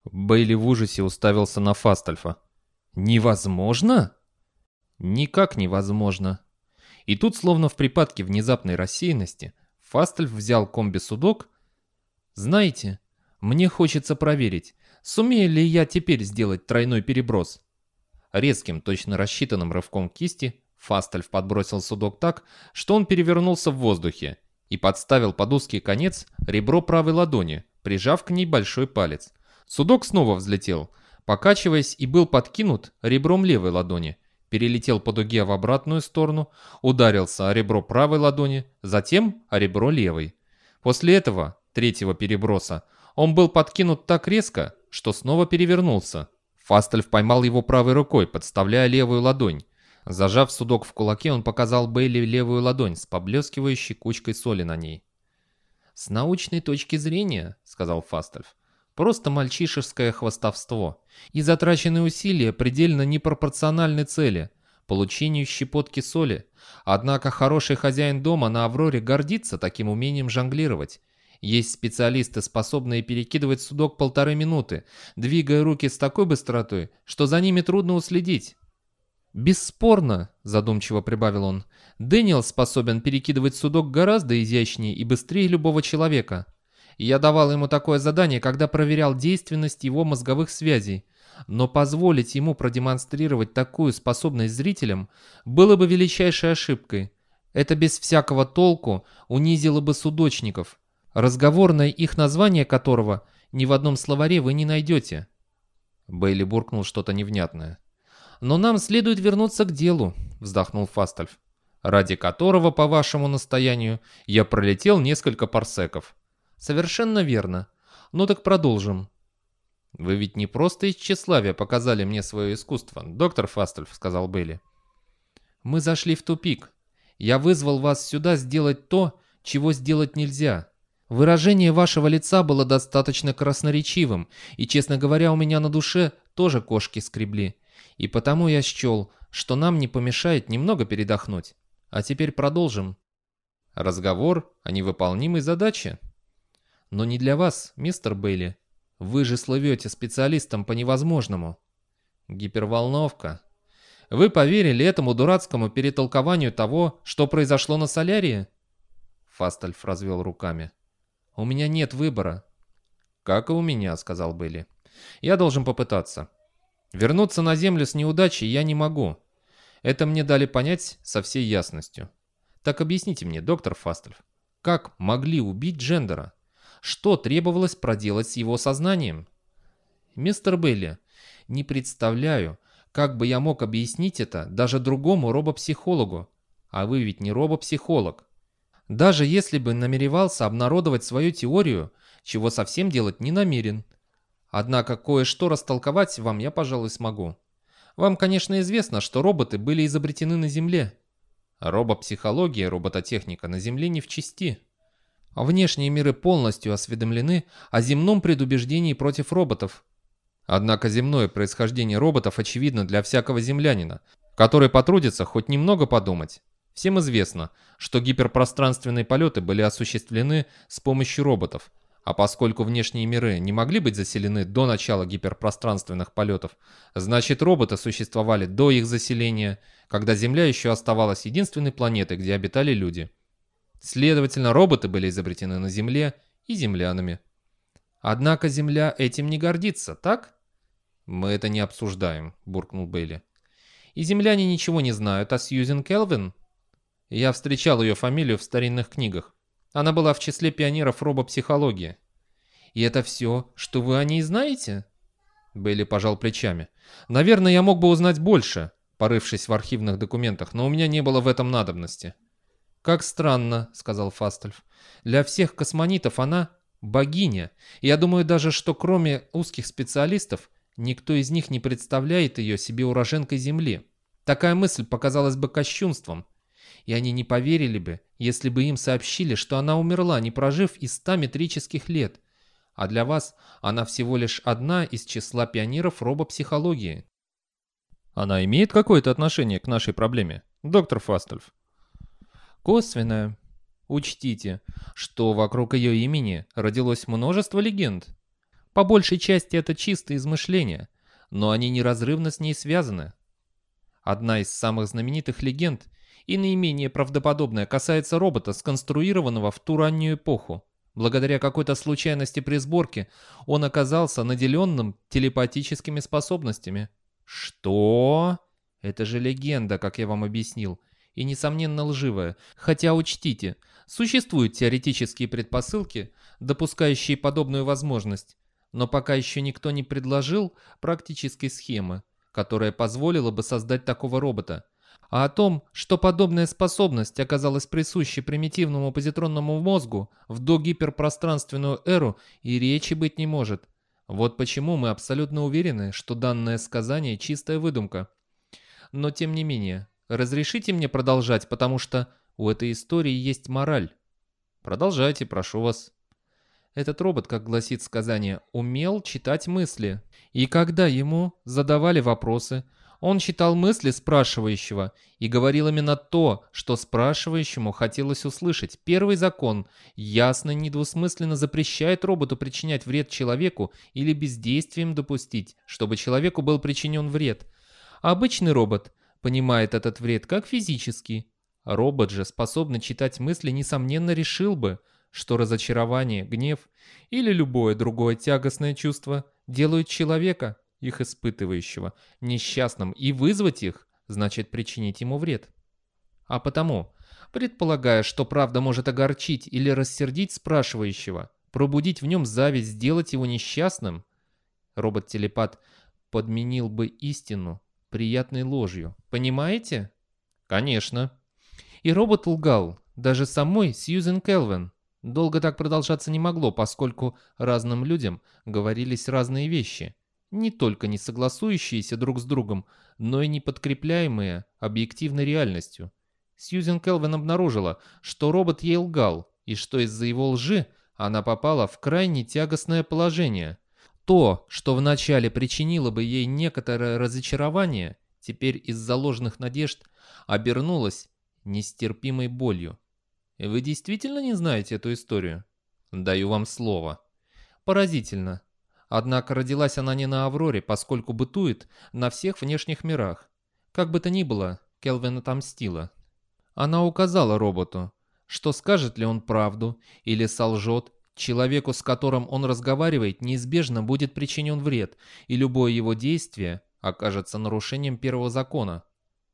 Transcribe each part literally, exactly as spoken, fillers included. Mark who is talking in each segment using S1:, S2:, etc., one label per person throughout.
S1: Бейли в ужасе уставился на Фастальфа. «Невозможно?» «Никак невозможно». И тут, словно в припадке внезапной рассеянности, Фастальф взял комби-судок. «Знаете, мне хочется проверить, сумею ли я теперь сделать тройной переброс». Резким, точно рассчитанным рывком кисти Фастальф подбросил судок так, что он перевернулся в воздухе и подставил под узкий конец ребро правой ладони, прижав к ней большой палец. Судок снова взлетел, покачиваясь, и был подкинут ребром левой ладони, перелетел по дуге в обратную сторону, ударился о ребро правой ладони, затем о ребро левой. После этого, третьего переброса, он был подкинут так резко, что снова перевернулся. Фастальф поймал его правой рукой, подставляя левую ладонь. Зажав судок в кулаке, он показал Бейли левую ладонь с поблескивающей кучкой соли на ней. «С научной точки зрения, — сказал Фастальф, — просто мальчишеское хвастовство, и затраченные усилия предельно непропорциональны цели — получению щепотки соли. Однако хороший хозяин дома на Авроре гордится таким умением жонглировать. Есть специалисты, способные перекидывать судок полторы минуты, двигая руки с такой быстротой, что за ними трудно уследить. «Бесспорно, — задумчиво прибавил он, — Дэниел способен перекидывать судок гораздо изящнее и быстрее любого человека. Я давал ему такое задание, когда проверял действенность его мозговых связей, но позволить ему продемонстрировать такую способность зрителям было бы величайшей ошибкой. Это без всякого толку унизило бы судочников, разговорное их название которого ни в одном словаре вы не найдете». Бейли буркнул что-то невнятное. «Но нам следует вернуться к делу», — вздохнул Фастальф, «ради которого, по вашему настоянию, я пролетел несколько парсеков». «Совершенно верно. Ну так продолжим». «Вы ведь не просто из тщеславия показали мне свое искусство, доктор Фастальф», — сказал Бейли. «Мы зашли в тупик. Я вызвал вас сюда сделать то, чего сделать нельзя. Выражение вашего лица было достаточно красноречивым, и, честно говоря, у меня на душе тоже кошки скребли. И потому я счел, что нам не помешает немного передохнуть. А теперь продолжим». «Разговор о невыполнимой задаче?» «Но не для вас, мистер Бейли. Вы же слывете специалистом по невозможному». «Гиперволновка. Вы поверили этому дурацкому перетолкованию того, что произошло на Солярии?» Фастальф развел руками. «У меня нет выбора». «Как и у меня», — сказал Бейли. «Я должен попытаться. Вернуться на Землю с неудачей я не могу. Это мне дали понять со всей ясностью. Так объясните мне, доктор Фастальф, как могли убить Джендера? Что требовалось проделать с его сознанием?» «Мистер Бейли, не представляю, как бы я мог объяснить это даже другому робопсихологу. А вы ведь не робопсихолог. Даже если бы намеревался обнародовать свою теорию, чего совсем делать не намерен. Однако кое-что растолковать вам я, пожалуй, смогу. Вам, конечно, известно, что роботы были изобретены на Земле. Робопсихология, робототехника на Земле не в чести. А внешние миры полностью осведомлены о земном предубеждении против роботов. Однако земное происхождение роботов очевидно для всякого землянина, который потрудится хоть немного подумать. Всем известно, что гиперпространственные полеты были осуществлены с помощью роботов, а поскольку внешние миры не могли быть заселены до начала гиперпространственных полетов, значит роботы существовали до их заселения, когда Земля еще оставалась единственной планетой, где обитали люди. Следовательно, роботы были изобретены на Земле и землянами. Однако Земля этим не гордится, так? «Мы это не обсуждаем», — буркнул Бейли. «И земляне ничего не знают о Сьюзен Келвин?» Я встречал ее фамилию в старинных книгах. Она была в числе пионеров робопсихологии. «И это все, что вы о ней знаете?» Бейли пожал плечами. «Наверное, я мог бы узнать больше, порывшись в архивных документах, но у меня не было в этом надобности». «Как странно», — сказал Фастальф. «Для всех космонитов она богиня. И я думаю даже, что кроме узких специалистов, никто из них не представляет ее себе уроженкой Земли. Такая мысль показалась бы кощунством. И они не поверили бы, если бы им сообщили, что она умерла, не прожив и ста метрических лет. А для вас она всего лишь одна из числа пионеров робопсихологии». «Она имеет какое-то отношение к нашей проблеме, доктор Фастальф?» «Косвенное. Учтите, что вокруг ее имени родилось множество легенд. По большей части это чистые измышления, но они неразрывно с ней связаны. Одна из самых знаменитых легенд и наименее правдоподобная касается робота, сконструированного в ту раннюю эпоху. Благодаря какой-то случайности при сборке он оказался наделенным телепатическими способностями. Что? Это же легенда, как я вам объяснил, и несомненно лживая. Хотя учтите, существуют теоретические предпосылки, допускающие подобную возможность, но пока еще никто не предложил практической схемы, которая позволила бы создать такого робота. А о том, что подобная способность оказалась присуща примитивному позитронному мозгу в догиперпространственную эру, и речи быть не может. Вот почему мы абсолютно уверены, что данное сказание – чистая выдумка. Но тем не менее, разрешите мне продолжать, потому что у этой истории есть мораль. Продолжайте, прошу вас. Этот робот, как гласит сказание, умел читать мысли. И когда ему задавали вопросы, он читал мысли спрашивающего и говорил именно то, что спрашивающему хотелось услышать. Первый закон ясно и недвусмысленно запрещает роботу причинять вред человеку или бездействием допустить, чтобы человеку был причинен вред. Обычный робот понимает этот вред как физический. Робот же, способный читать мысли, несомненно решил бы, что разочарование, гнев или любое другое тягостное чувство делают человека, их испытывающего, несчастным, и вызвать их значит причинить ему вред. А потому, предполагая, что правда может огорчить или рассердить спрашивающего, пробудить в нем зависть, сделать его несчастным, робот-телепат подменил бы истину приятной ложью. Понимаете? Конечно. И робот лгал, даже самой Сьюзен Келвин. Долго так продолжаться не могло, поскольку разным людям говорились разные вещи, не только не согласующиеся друг с другом, но и не подкрепляемые объективной реальностью. Сьюзен Келвин обнаружила, что робот ей лгал, и что из-за его лжи она попала в крайне тягостное положение. То, что вначале причинило бы ей некоторое разочарование, теперь из-за ложных надежд обернулось нестерпимой болью. Вы действительно не знаете эту историю? Даю вам слово. Поразительно. Однако родилась она не на Авроре, поскольку бытует на всех внешних мирах. Как бы то ни было, Келвин отомстила. Она указала роботу, что скажет ли он правду или солжет, человеку, с которым он разговаривает, неизбежно будет причинен вред, и любое его действие окажется нарушением первого закона.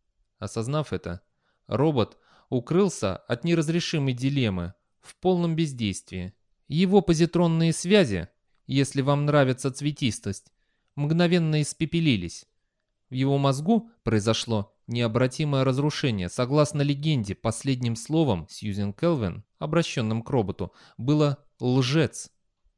S1: Осознав это, робот укрылся от неразрешимой дилеммы в полном бездействии. Его позитронные связи, если вам нравится цветистость, мгновенно испепелились. В его мозгу произошло необратимое разрушение. Согласно легенде, последним словом Сьюзен Келвин, обращенным к роботу, было «лжец».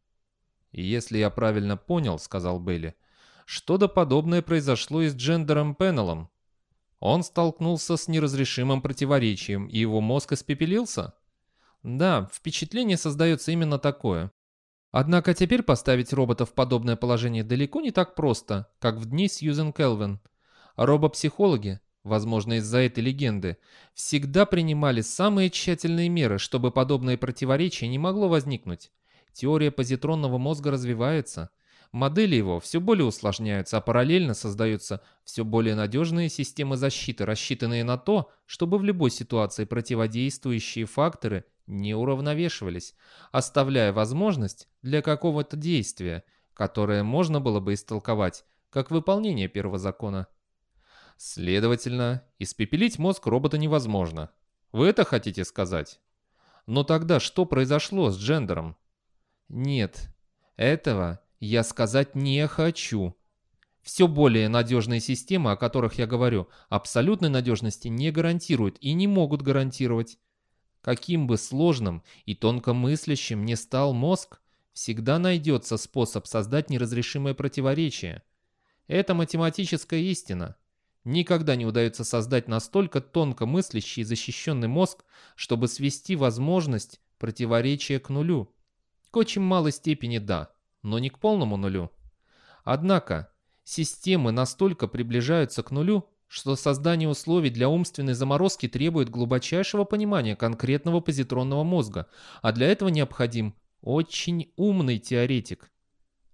S1: «И если я правильно понял, — сказал Бейли, — что-то подобное произошло и с Джендером Пеннеллом. Он столкнулся с неразрешимым противоречием, и его мозг испепелился?» Да, впечатление создается именно такое. Однако теперь поставить робота в подобное положение далеко не так просто, как в дни Сьюзен Келвин. Робопсихологи, возможно из-за этой легенды, всегда принимали самые тщательные меры, чтобы подобное противоречие не могло возникнуть. Теория позитронного мозга развивается. Модели его все более усложняются, а параллельно создаются все более надежные системы защиты, рассчитанные на то, чтобы в любой ситуации противодействующие факторы не уравновешивались, оставляя возможность для какого-то действия, которое можно было бы истолковать как выполнение первого закона. Следовательно, испепелить мозг робота невозможно. Вы это хотите сказать? Но тогда что произошло с Джендером? Нет, этого я сказать не хочу. Все более надежные системы, о которых я говорю, абсолютной надежности не гарантируют и не могут гарантировать. Каким бы сложным и тонкомыслящим ни стал мозг, всегда найдется способ создать неразрешимое противоречие. Это математическая истина. Никогда не удается создать настолько тонкомыслящий и защищенный мозг, чтобы свести возможность противоречия к нулю. К очень малой степени да, но не к полному нулю. Однако, системы настолько приближаются к нулю, что создание условий для умственной заморозки требует глубочайшего понимания конкретного позитронного мозга, а для этого необходим очень умный теоретик.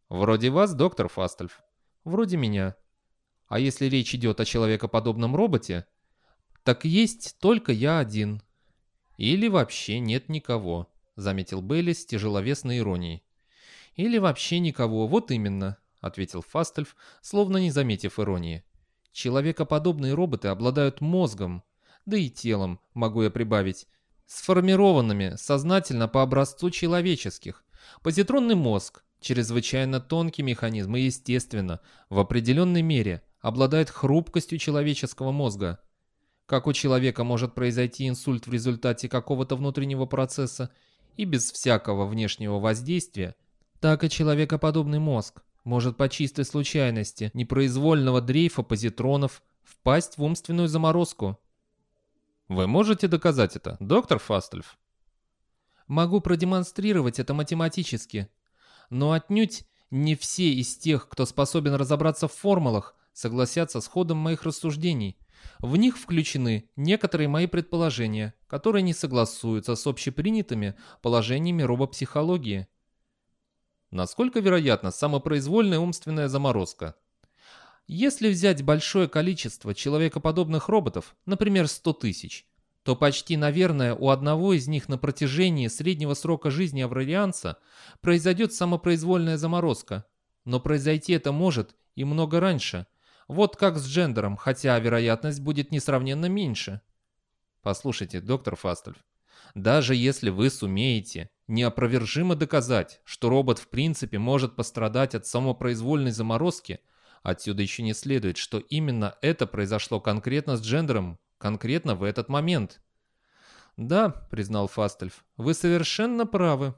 S1: Вроде вас, доктор Фастельф. Вроде меня. А если речь идет о человекоподобном роботе, так есть только я один. Или вообще нет никого, заметил Бейли с тяжеловесной иронией. Или вообще никого, вот именно, ответил Фастельф, словно не заметив иронии. Человекоподобные роботы обладают мозгом, да и телом, могу я прибавить, сформированными сознательно по образцу человеческих. Позитронный мозг, чрезвычайно тонкий механизм и, естественно, в определенной мере обладает хрупкостью человеческого мозга. Как у человека может произойти инсульт в результате какого-то внутреннего процесса и без всякого внешнего воздействия, так и человекоподобный мозг может по чистой случайности непроизвольного дрейфа позитронов впасть в умственную заморозку. Вы можете доказать это, доктор Фастельф? Могу продемонстрировать это математически, но отнюдь не все из тех, кто способен разобраться в формулах, согласятся с ходом моих рассуждений. В них включены некоторые мои предположения, которые не согласуются с общепринятыми положениями робопсихологии. Насколько вероятна самопроизвольная умственная заморозка? Если взять большое количество человекоподобных роботов, например, сто тысяч, то почти, наверное, у одного из них на протяжении среднего срока жизни аврарианца произойдет самопроизвольная заморозка. Но произойти это может и много раньше. Вот как с Джендером, хотя вероятность будет несравненно меньше. Послушайте, доктор Фастельф, даже если вы сумеете неопровержимо доказать, что робот в принципе может пострадать от самопроизвольной заморозки, отсюда еще не следует, что именно это произошло конкретно с Джендером, конкретно в этот момент. Да, признал Фастельф, вы совершенно правы.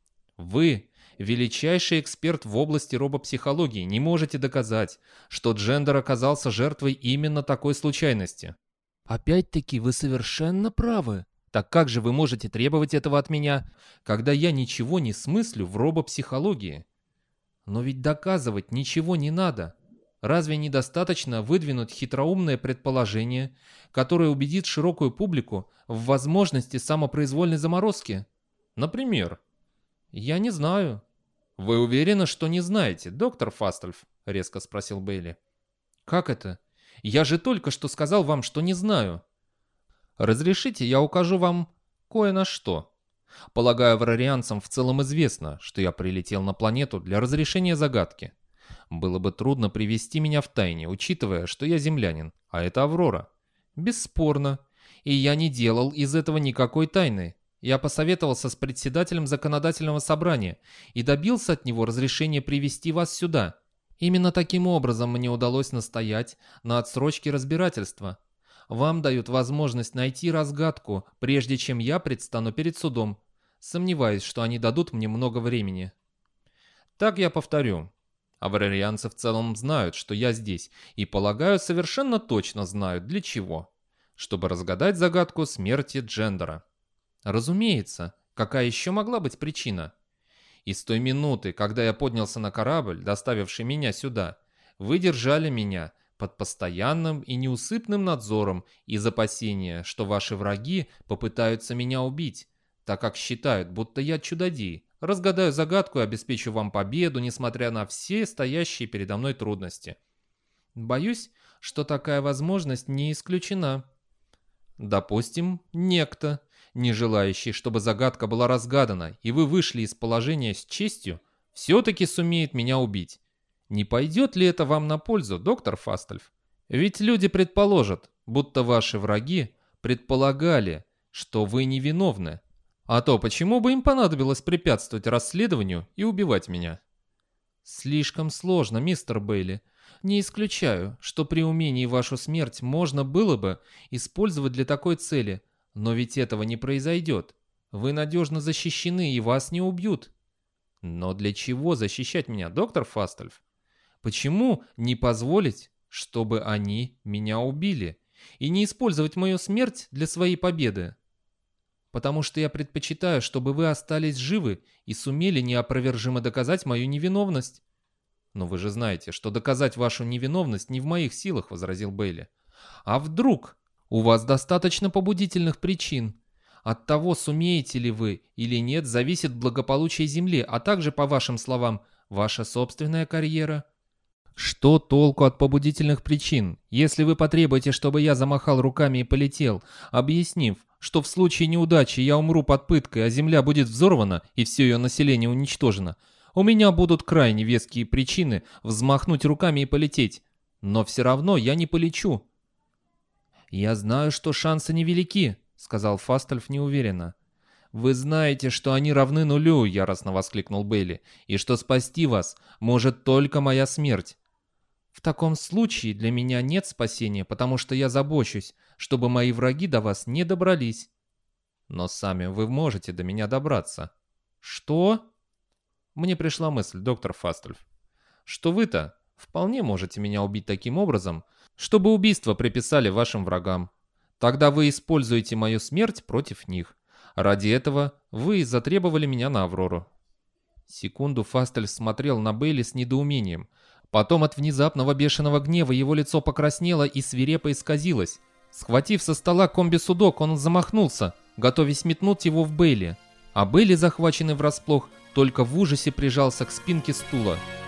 S1: Вы, величайший эксперт в области робопсихологии, не можете доказать, что Джендер оказался жертвой именно такой случайности. Опять-таки, вы совершенно правы. Так как же вы можете требовать этого от меня, когда я ничего не смыслю в робопсихологии? Но ведь доказывать ничего не надо. Разве недостаточно выдвинуть хитроумное предположение, которое убедит широкую публику в возможности самопроизвольной заморозки? Например? Я не знаю. Вы уверены, что не знаете, доктор Фастельф? Резко спросил Бейли. Как это? Я же только что сказал вам, что не знаю. Разрешите, я укажу вам кое на что. Полагаю, варарианцам в целом известно, что я прилетел на планету для разрешения загадки. Было бы трудно привести меня в тайне, учитывая, что я землянин, а это Аврора. Бесспорно. И я не делал из этого никакой тайны. Я посоветовался с председателем законодательного собрания и добился от него разрешения привести вас сюда. Именно таким образом мне удалось настоять на отсрочке разбирательства. Вам дают возможность найти разгадку, прежде чем я предстану перед судом. Сомневаюсь, что они дадут мне много времени. Так я повторю. Аврарианцы в целом знают, что я здесь, и, полагаю, совершенно точно знают, для чего. Чтобы разгадать загадку смерти Джендера. Разумеется, какая еще могла быть причина? И с той минуты, когда я поднялся на корабль, доставивший меня сюда, вы держали меня под постоянным и неусыпным надзором из опасения, что ваши враги попытаются меня убить, так как считают, будто я чудодей, разгадаю загадку и обеспечу вам победу, несмотря на все стоящие передо мной трудности. Боюсь, что такая возможность не исключена. Допустим, некто, не желающий, чтобы загадка была разгадана, и вы вышли из положения с честью, все-таки сумеет меня убить. Не пойдет ли это вам на пользу, доктор Фастельф? Ведь люди предположат, будто ваши враги предполагали, что вы невиновны. А то почему бы им понадобилось препятствовать расследованию и убивать меня? Слишком сложно, мистер Бейли. Не исключаю, что при умении вашу смерть можно было бы использовать для такой цели, но ведь этого не произойдет. Вы надежно защищены и вас не убьют. Но для чего защищать меня, доктор Фастельф? Почему не позволить, чтобы они меня убили, и не использовать мою смерть для своей победы? Потому что я предпочитаю, чтобы вы остались живы и сумели неопровержимо доказать мою невиновность. Но вы же знаете, что доказать вашу невиновность не в моих силах, возразил Бейли. А вдруг у вас достаточно побудительных причин? От того, сумеете ли вы или нет, зависит благополучие Земли, а также, по вашим словам, Ваша собственная карьера? Что толку от побудительных причин, если вы потребуете, чтобы я замахал руками и полетел, объяснив, что в случае неудачи я умру под пыткой, а Земля будет взорвана и все ее население уничтожено? У меня будут крайне веские причины взмахнуть руками и полететь, но все равно я не полечу. «Я знаю, что шансы невелики», — сказал Фастальф неуверенно. «Вы знаете, что они равны нулю», — яростно воскликнул Бейли, «и что спасти вас может только моя смерть». «В таком случае для меня нет спасения, потому что я забочусь, чтобы мои враги до вас не добрались». «Но сами вы можете до меня добраться». «Что?» Мне пришла мысль, доктор Фастальф, что вы-то вполне можете меня убить таким образом, чтобы убийство приписали вашим врагам. Тогда вы используете мою смерть против них. Ради этого вы затребовали меня на Аврору». Секунду Фастальф смотрел на Бейли с недоумением. Потом от внезапного бешеного гнева его лицо покраснело и свирепо исказилось. Схватив со стола комби-судок, он замахнулся, готовясь метнуть его в Бейли. А Бейли, захваченный врасплох, только в ужасе прижался к спинке стула.